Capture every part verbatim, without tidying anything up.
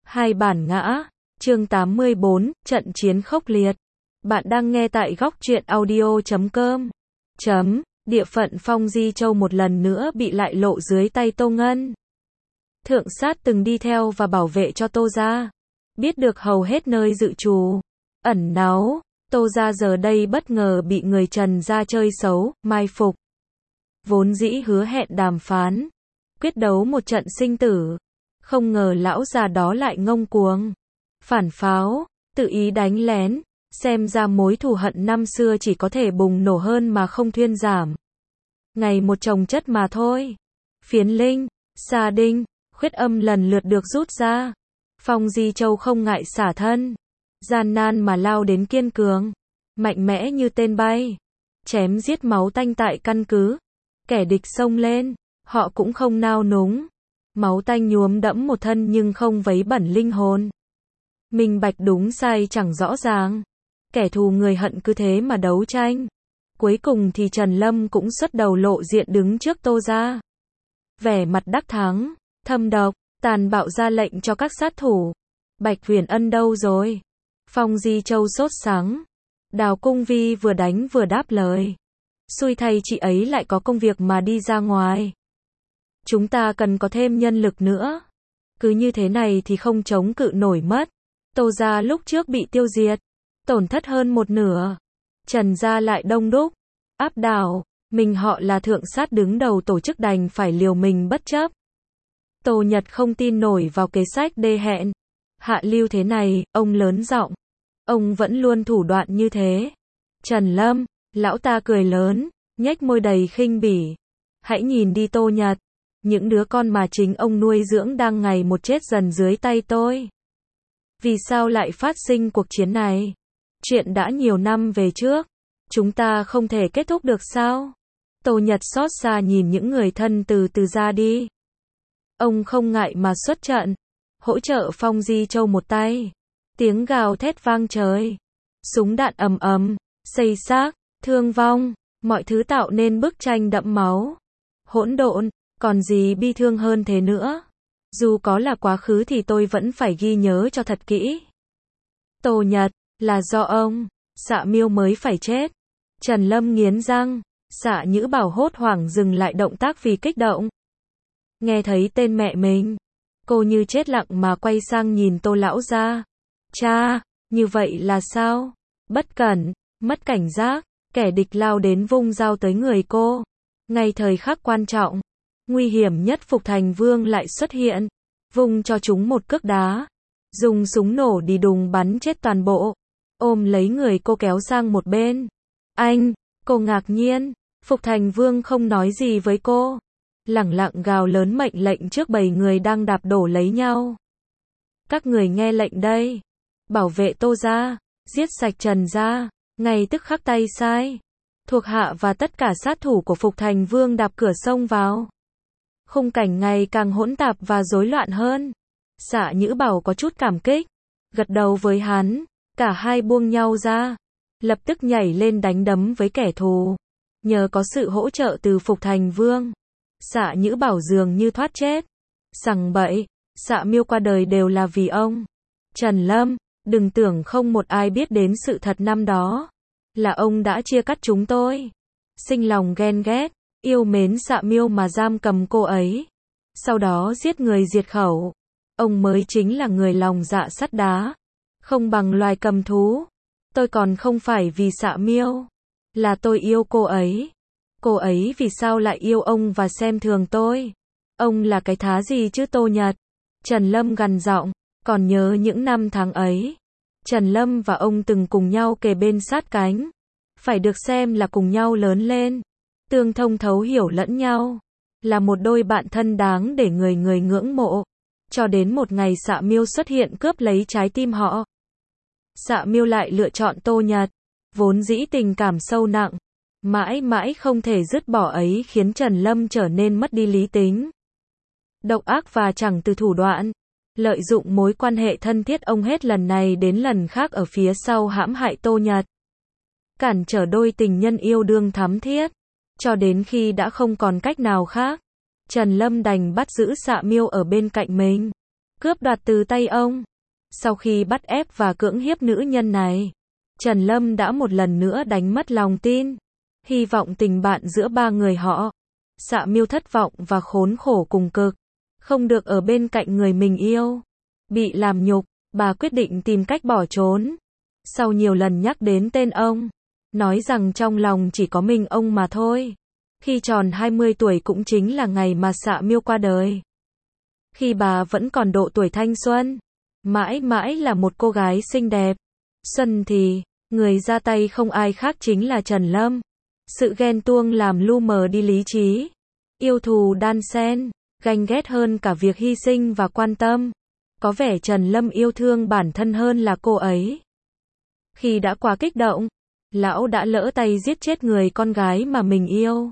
Hai bản ngã, chương tám mươi bốn, trận chiến khốc liệt. Bạn đang nghe tại góc truyện audio chấm com. Chấm, địa phận Phong Di Châu một lần nữa bị lại lộ dưới tay Tô Ngân. Thượng sát từng đi theo và bảo vệ cho Tô gia. Biết được hầu hết nơi dự trù, ẩn náu, Tô gia giờ đây bất ngờ bị người Trần gia chơi xấu, mai phục. Vốn dĩ hứa hẹn đàm phán, quyết đấu một trận sinh tử. Không ngờ lão già đó lại ngông cuồng, phản pháo, tự ý đánh lén, xem ra mối thù hận năm xưa chỉ có thể bùng nổ hơn mà không thuyên giảm. Ngày một chồng chất mà thôi. Phiến linh, Sa Đinh, Khuyết Âm lần lượt được rút ra. Phong Di Châu không ngại xả thân, gian nan mà lao đến kiên cường, mạnh mẽ như tên bay, chém giết máu tanh tại căn cứ. Kẻ địch xông lên, họ cũng không nao núng. Máu tanh nhuốm đẫm một thân nhưng không vấy bẩn linh hồn. Minh bạch đúng sai chẳng rõ ràng. Kẻ thù người hận cứ thế mà đấu tranh. Cuối cùng thì Trần Lâm cũng xuất đầu lộ diện đứng trước Tô gia. Vẻ mặt đắc thắng, thâm độc, tàn bạo ra lệnh cho các sát thủ. Bạch Huyền Ân đâu rồi? Phong Di Châu sốt sắng. Đào Cung Vi vừa đánh vừa đáp lời. Xui thay chị ấy lại có công việc mà đi ra ngoài. Chúng ta cần có thêm nhân lực nữa. Cứ như thế này thì không chống cự nổi mất. Tô gia lúc trước bị tiêu diệt, tổn thất hơn một nửa. Trần gia lại đông đúc, áp đảo, mình họ là thượng sát đứng đầu tổ chức đành phải liều mình bất chấp. Tô Nhật không tin nổi vào kế sách đê hẹn, hạ lưu thế này, ông lớn giọng. Ông vẫn luôn thủ đoạn như thế. Trần Lâm, lão ta cười lớn, nhếch môi đầy khinh bỉ. Hãy nhìn đi Tô Nhật. Những đứa con mà chính ông nuôi dưỡng đang ngày một chết dần dưới tay tôi. Vì sao lại phát sinh cuộc chiến này? Chuyện đã nhiều năm về trước. Chúng ta không thể kết thúc được sao? Tô Nhật xót xa nhìn những người thân từ từ ra đi. Ông không ngại mà xuất trận, hỗ trợ Phong Di Châu một tay. Tiếng gào thét vang trời. Súng đạn ầm ầm, xây xác, thương vong. Mọi thứ tạo nên bức tranh đẫm máu. Hỗn độn. Còn gì bi thương hơn thế nữa? Dù có là quá khứ thì tôi vẫn phải ghi nhớ cho thật kỹ. Tô Nhật, là do ông, Xạ Miêu mới phải chết. Trần Lâm nghiến răng, Xạ Nhữ Bảo hốt hoảng dừng lại động tác vì kích động. Nghe thấy tên mẹ mình, cô như chết lặng mà quay sang nhìn Tô lão gia. Cha, như vậy là sao? Bất cẩn, mất cảnh giác, kẻ địch lao đến vung dao tới người cô. Ngay thời khắc quan trọng, nguy hiểm nhất Phục Thành Vương lại xuất hiện, vung cho chúng một cước đá, dùng súng nổ đi đùng bắn chết toàn bộ, ôm lấy người cô kéo sang một bên. Anh, cô ngạc nhiên, Phục Thành Vương không nói gì với cô, lẳng lặng gào lớn mệnh lệnh trước bầy người đang đạp đổ lấy nhau. Các người nghe lệnh đây, bảo vệ Tô gia, giết sạch Trần gia, ngay tức khắc tay sai. Thuộc hạ và tất cả sát thủ của Phục Thành Vương đạp cửa xông vào. Khung cảnh ngày càng hỗn tạp và rối loạn hơn. Xạ Nhữ Bảo có chút cảm kích, gật đầu với hắn, cả hai buông nhau ra, lập tức nhảy lên đánh đấm với kẻ thù. Nhờ có sự hỗ trợ từ Phục Thành Vương, Xạ Nhữ Bảo dường như thoát chết. Sằng bậy, Xạ Miêu qua đời đều là vì ông. Trần Lâm, đừng tưởng không một ai biết đến sự thật năm đó, là ông đã chia cắt chúng tôi. Sinh lòng ghen ghét, yêu mến Xạ Miêu mà giam cầm cô ấy, sau đó giết người diệt khẩu. Ông mới chính là người lòng dạ sắt đá, không bằng loài cầm thú. Tôi còn không phải vì Xạ Miêu, là tôi yêu cô ấy. Cô ấy vì sao lại yêu ông và xem thường tôi? Ông là cái thá gì chứ Tô Nhật? Trần Lâm gằn giọng, còn nhớ những năm tháng ấy, Trần Lâm và ông từng cùng nhau kề bên sát cánh, phải được xem là cùng nhau lớn lên, tương thông thấu hiểu lẫn nhau, là một đôi bạn thân đáng để người người ngưỡng mộ. Cho đến một ngày Xạ Miêu xuất hiện cướp lấy trái tim họ. Xạ Miêu lại lựa chọn Tô Nhật, vốn dĩ tình cảm sâu nặng, mãi mãi không thể dứt bỏ ấy khiến Trần Lâm trở nên mất đi lý tính. Độc ác và chẳng từ thủ đoạn, lợi dụng mối quan hệ thân thiết ông hết lần này đến lần khác ở phía sau hãm hại Tô Nhật. Cản trở đôi tình nhân yêu đương thắm thiết, cho đến khi đã không còn cách nào khác, Trần Lâm đành bắt giữ Xạ Miêu ở bên cạnh mình. cướp đoạt từ tay ông. Sau khi bắt ép và cưỡng hiếp nữ nhân này, Trần Lâm đã một lần nữa đánh mất lòng tin. Hy vọng tình bạn giữa ba người họ. Dạ Miêu thất vọng và khốn khổ cùng cực. Không được ở bên cạnh người mình yêu. Bị làm nhục, bà quyết định tìm cách bỏ trốn. Sau nhiều lần nhắc đến tên ông, nói rằng trong lòng chỉ có mình ông mà thôi. Khi tròn hai mươi tuổi cũng chính là ngày mà Dạ Miêu qua đời. Khi bà vẫn còn độ tuổi thanh xuân, mãi mãi là một cô gái xinh đẹp. Xuân thì, người ra tay không ai khác chính là Trần Lâm. Sự ghen tuông làm lu mờ đi lý trí. Yêu thù đan xen, ganh ghét hơn cả việc hy sinh và quan tâm. Có vẻ Trần Lâm yêu thương bản thân hơn là cô ấy. Khi đã quá kích động, lão đã lỡ tay giết chết người con gái mà mình yêu.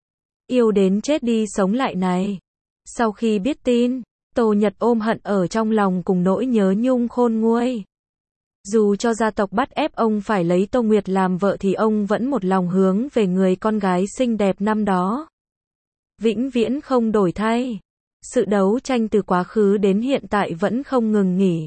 Yêu đến chết đi sống lại này. Sau khi biết tin, Tô Nhật ôm hận ở trong lòng cùng nỗi nhớ nhung khôn nguôi. Dù cho gia tộc bắt ép ông phải lấy Tô Nguyệt làm vợ thì ông vẫn một lòng hướng về người con gái xinh đẹp năm đó. Vĩnh viễn không đổi thay. Sự đấu tranh từ quá khứ đến hiện tại vẫn không ngừng nghỉ.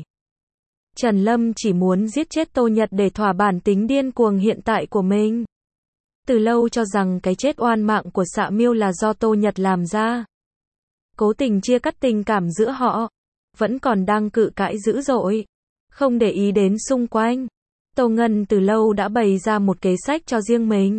Trần Lâm chỉ muốn giết chết Tô Nhật để thỏa bản tính điên cuồng hiện tại của mình. Từ lâu cho rằng cái chết oan mạng của Dạ Miêu là do Tô Nhật làm ra. Cố tình chia cắt tình cảm giữa họ. Vẫn còn đang cự cãi dữ dội. Không để ý đến xung quanh. Tô Ngân từ lâu đã bày ra một kế sách cho riêng mình.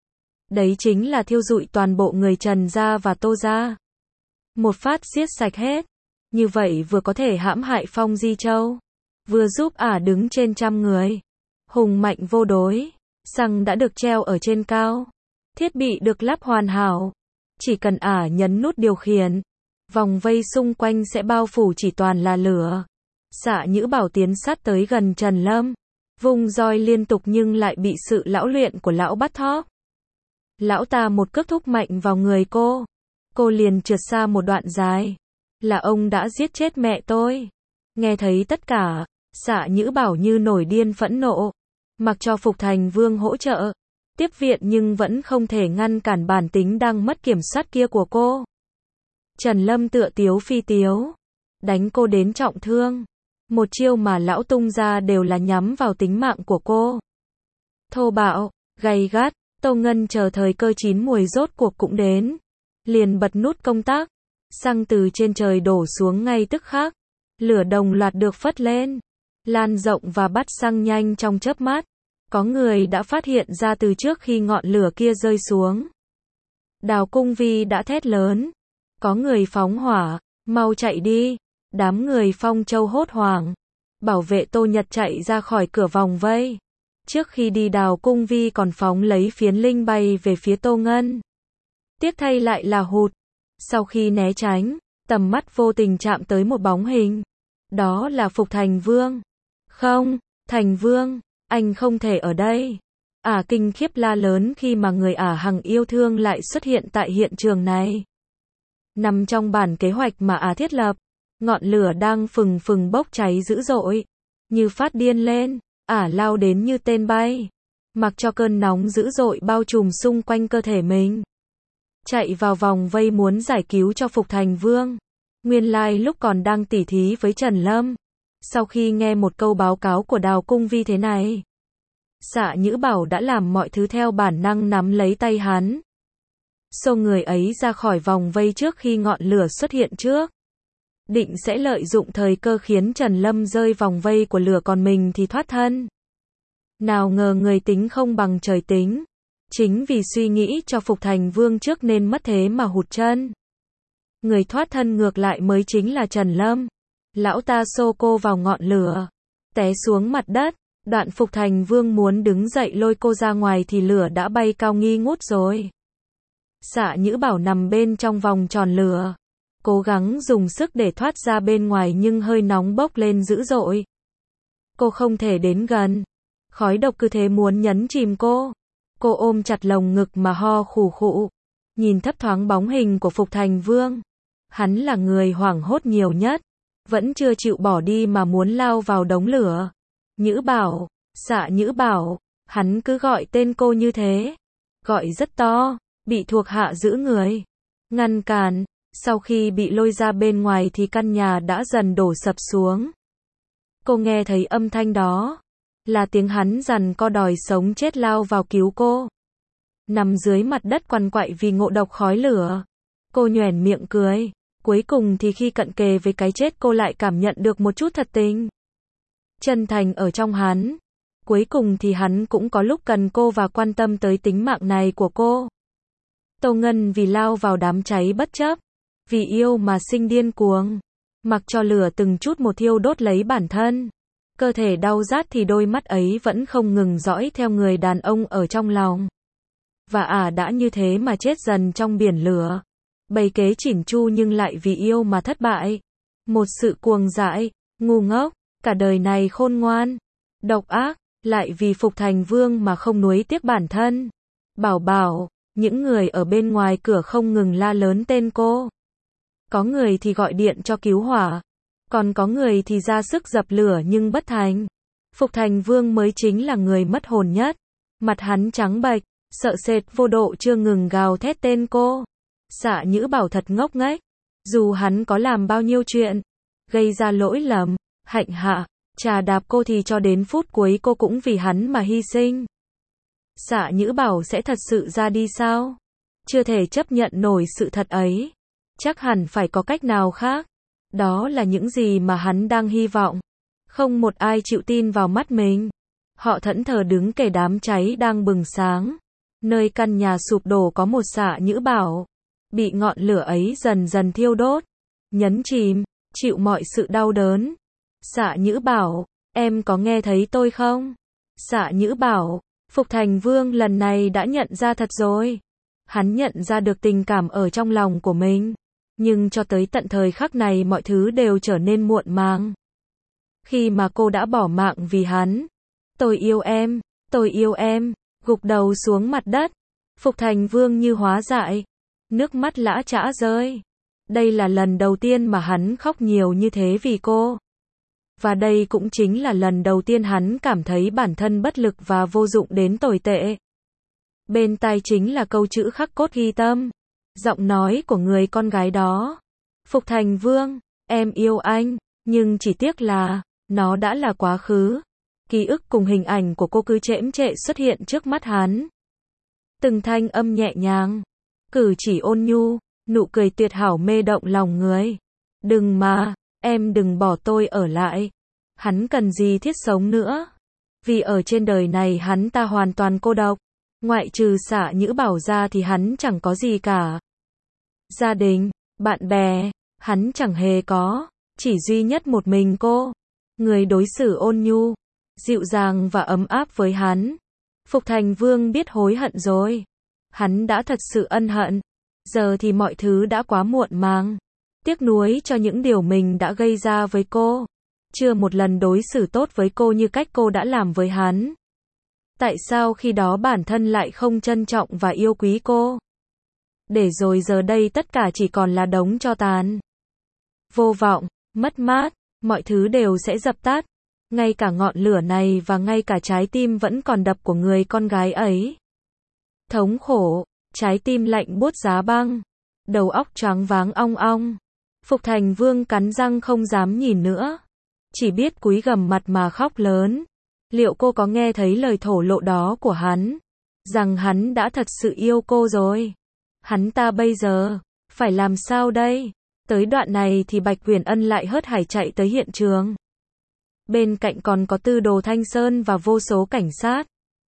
Đấy chính là thiêu rụi toàn bộ người Trần gia và Tô gia. Một phát giết sạch hết. Như vậy vừa có thể hãm hại Phong Di Châu, vừa giúp ả đứng trên trăm người. Hùng mạnh vô đối. Xăng đã được treo ở trên cao. Thiết bị được lắp hoàn hảo. Chỉ cần ả nhấn nút điều khiển, vòng vây xung quanh sẽ bao phủ chỉ toàn là lửa. Dạ Nhữ Bảo tiến sát tới gần Trần Lâm, vung roi liên tục nhưng lại bị sự lão luyện của lão bắt thóp. Lão ta một cước thúc mạnh vào người cô. Cô liền trượt xa một đoạn dài. Là ông đã giết chết mẹ tôi. Nghe thấy tất cả, Dạ Nhữ Bảo như nổi điên phẫn nộ. Mặc cho Phục Thành Vương hỗ trợ, tiếp viện nhưng vẫn không thể ngăn cản bản tính đang mất kiểm soát kia của cô. Trần Lâm tựa tiếu phi tiếu, đánh cô đến trọng thương. Một chiêu mà lão tung ra đều là nhắm vào tính mạng của cô. Thô bạo, gay gắt, Tô Ngân chờ thời cơ chín muồi rốt cuộc cũng đến. Liền bật nút công tắc. Xăng từ trên trời đổ xuống ngay tức khắc. Lửa đồng loạt được phất lên. Lan rộng và bắt xăng nhanh trong chớp mắt. Có người đã phát hiện ra từ trước khi ngọn lửa kia rơi xuống. Đào Cung Vi đã thét lớn. Có người phóng hỏa, mau chạy đi. Đám người Phong Châu hốt hoảng. Bảo vệ Tô Nhật chạy ra khỏi cửa vòng vây. Trước khi đi Đào Cung Vi còn phóng lấy phiến linh bay về phía Tô Ngân. Tiếc thay lại là hụt. Sau khi né tránh, tầm mắt vô tình chạm tới một bóng hình. Đó là Phục Thành Vương. Không, Thành Vương, anh không thể ở đây. Ả kinh khiếp la lớn khi mà người Ả hằng yêu thương lại xuất hiện tại hiện trường này. Nằm trong bản kế hoạch mà Ả thiết lập, ngọn lửa đang phừng phừng bốc cháy dữ dội. Như phát điên lên, Ả lao đến như tên bay. Mặc cho cơn nóng dữ dội bao trùm xung quanh cơ thể mình. Chạy vào vòng vây muốn giải cứu cho Phục Thành Vương. Nguyên lai lúc còn đang tỉ thí với Trần Lâm. Sau khi nghe một câu báo cáo của Đào Cung Vi thế này, Dạ Nhữ Bảo đã làm mọi thứ theo bản năng nắm lấy tay hắn. Xô người ấy ra khỏi vòng vây trước khi ngọn lửa xuất hiện trước. Định sẽ lợi dụng thời cơ khiến Trần Lâm rơi vòng vây của lửa còn mình thì thoát thân. Nào ngờ người tính không bằng trời tính. Chính vì suy nghĩ cho Phục Thành Vương trước nên mất thế mà hụt chân. Người thoát thân ngược lại mới chính là Trần Lâm. Lão ta xô cô vào ngọn lửa, té xuống mặt đất. Đoạn Phục Thành Vương muốn đứng dậy lôi cô ra ngoài thì lửa đã bay cao nghi ngút rồi. Dạ Nhữ Bảo nằm bên trong vòng tròn lửa, cố gắng dùng sức để thoát ra bên ngoài nhưng hơi nóng bốc lên dữ dội. Cô không thể đến gần. Khói độc cứ thế muốn nhấn chìm cô. Cô ôm chặt lồng ngực mà ho khủ khụ. Nhìn thấp thoáng bóng hình của Phục Thành Vương. Hắn là người hoảng hốt nhiều nhất. Vẫn chưa chịu bỏ đi mà muốn lao vào đống lửa. Nhữ Bảo, Dạ Nhữ Bảo, hắn cứ gọi tên cô như thế. Gọi rất to, bị thuộc hạ giữ người ngăn cản. Sau khi bị lôi ra bên ngoài thì căn nhà đã dần đổ sập xuống. Cô nghe thấy âm thanh đó. Là tiếng hắn giằng co đòi sống chết lao vào cứu cô. Nằm dưới mặt đất quằn quại vì ngộ độc khói lửa. Cô nhoẻn miệng cười. Cuối cùng thì khi cận kề với cái chết cô lại cảm nhận được một chút thật tình. Chân thành ở trong hắn. Cuối cùng thì hắn cũng có lúc cần cô và quan tâm tới tính mạng này của cô. Tô Ngân vì lao vào đám cháy bất chấp. Vì yêu mà sinh điên cuồng. Mặc cho lửa từng chút một thiêu đốt lấy bản thân. Cơ thể đau rát thì đôi mắt ấy vẫn không ngừng dõi theo người đàn ông ở trong lòng. Và ả à đã như thế mà chết dần trong biển lửa. Bày kế chỉn chu nhưng lại vì yêu mà thất bại. Một sự cuồng dại, ngu ngốc, cả đời này khôn ngoan, độc ác, lại vì phục thành vương mà không nuối tiếc bản thân. Bảo Bảo, những người ở bên ngoài cửa không ngừng la lớn tên cô. Có người thì gọi điện cho cứu hỏa, còn có người thì ra sức dập lửa nhưng bất thành. Phục thành vương mới chính là người mất hồn nhất. Mặt hắn trắng bệch, sợ sệt vô độ chưa ngừng gào thét tên cô. Xạ Nhữ Bảo thật ngốc nghếch. Dù hắn có làm bao nhiêu chuyện, gây ra lỗi lầm, hạnh hạ, trà đạp cô thì cho đến phút cuối cô cũng vì hắn mà hy sinh. Xạ Nhữ Bảo sẽ thật sự ra đi sao? Chưa thể chấp nhận nổi sự thật ấy. Chắc hẳn phải có cách nào khác. Đó là những gì mà hắn đang hy vọng. Không một ai chịu tin vào mắt mình. Họ thẫn thờ đứng kề đám cháy đang bừng sáng. Nơi căn nhà sụp đổ có một Xạ Nhữ Bảo. Bị ngọn lửa ấy dần dần thiêu đốt. Nhấn chìm, chịu mọi sự đau đớn. Xạ Nhữ Bảo, em có nghe thấy tôi không? Xạ Nhữ Bảo, Phục Thành Vương lần này đã nhận ra thật rồi. Hắn nhận ra được tình cảm ở trong lòng của mình. Nhưng cho tới tận thời khắc này mọi thứ đều trở nên muộn màng. Khi mà cô đã bỏ mạng vì hắn. Tôi yêu em, tôi yêu em, gục đầu xuống mặt đất. Phục Thành Vương như hóa dại. Nước mắt lã chã rơi. Đây là lần đầu tiên mà hắn khóc nhiều như thế vì cô. Và đây cũng chính là lần đầu tiên hắn cảm thấy bản thân bất lực và vô dụng đến tồi tệ. Bên tai chính là câu chữ khắc cốt ghi tâm. Giọng nói của người con gái đó. Phục Thành Vương, em yêu anh, nhưng chỉ tiếc là, nó đã là quá khứ. Ký ức cùng hình ảnh của cô cứ chễm chệ xuất hiện trước mắt hắn. Từng thanh âm nhẹ nhàng, cử chỉ ôn nhu, nụ cười tuyệt hảo mê động lòng người. Đừng mà, em đừng bỏ tôi ở lại. Hắn cần gì thiết sống nữa. Vì ở trên đời này hắn ta hoàn toàn cô độc. Ngoại trừ Xạ Nhữ Bảo ra thì hắn chẳng có gì cả. Gia đình, bạn bè, hắn chẳng hề có. Chỉ duy nhất một mình cô. Người đối xử ôn nhu, dịu dàng và ấm áp với hắn. Phục Thành Vương biết hối hận rồi. Hắn đã thật sự ân hận. Giờ thì mọi thứ đã quá muộn màng. Tiếc nuối cho những điều mình đã gây ra với cô. Chưa một lần đối xử tốt với cô như cách cô đã làm với hắn. Tại sao khi đó bản thân lại không trân trọng và yêu quý cô? Để rồi giờ đây tất cả chỉ còn là đống tro tàn. Vô vọng, mất mát, mọi thứ đều sẽ dập tắt. Ngay cả ngọn lửa này và ngay cả trái tim vẫn còn đập của người con gái ấy. Thống khổ, trái tim lạnh buốt giá băng. Đầu óc choáng váng ong ong. Phục Thành Vương cắn răng không dám nhìn nữa. Chỉ biết cúi gằm mặt mà khóc lớn. Liệu cô có nghe thấy lời thổ lộ đó của hắn? Rằng hắn đã thật sự yêu cô rồi. Hắn ta bây giờ, phải làm sao đây? Tới đoạn này thì Bạch Huyền Ân lại hớt hải chạy tới hiện trường. Bên cạnh còn có Tư Đồ Thanh Sơn và vô số cảnh sát.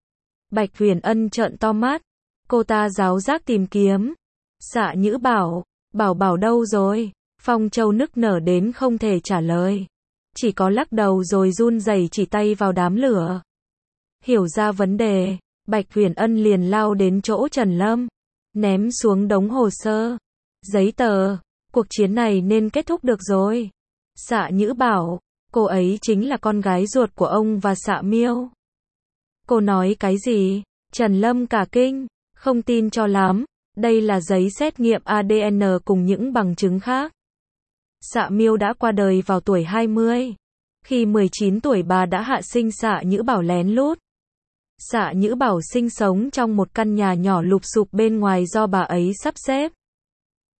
Bạch Huyền Ân trợn to mắt. Cô ta ráo rác tìm kiếm. Xạ Nhữ Bảo, Bảo Bảo đâu rồi? Phong Châu nức nở đến không thể trả lời. Chỉ có lắc đầu rồi run rẩy chỉ tay vào đám lửa. Hiểu ra vấn đề, Bạch Huyền Ân liền lao đến chỗ Trần Lâm. Ném xuống đống hồ sơ. Giấy tờ. Cuộc chiến này nên kết thúc được rồi. Xạ Nhữ Bảo, cô ấy chính là con gái ruột của ông và Xạ Miêu. Cô nói cái gì? Trần Lâm cả kinh. Không tin cho lắm. Đây là giấy xét nghiệm a đê en cùng những bằng chứng khác. Xạ Miêu đã qua đời vào tuổi hai mươi. Khi mười chín tuổi bà đã hạ sinh Xạ Nhữ Bảo lén lút. Xạ Nhữ Bảo sinh sống trong một căn nhà nhỏ lụp xụp bên ngoài do bà ấy sắp xếp.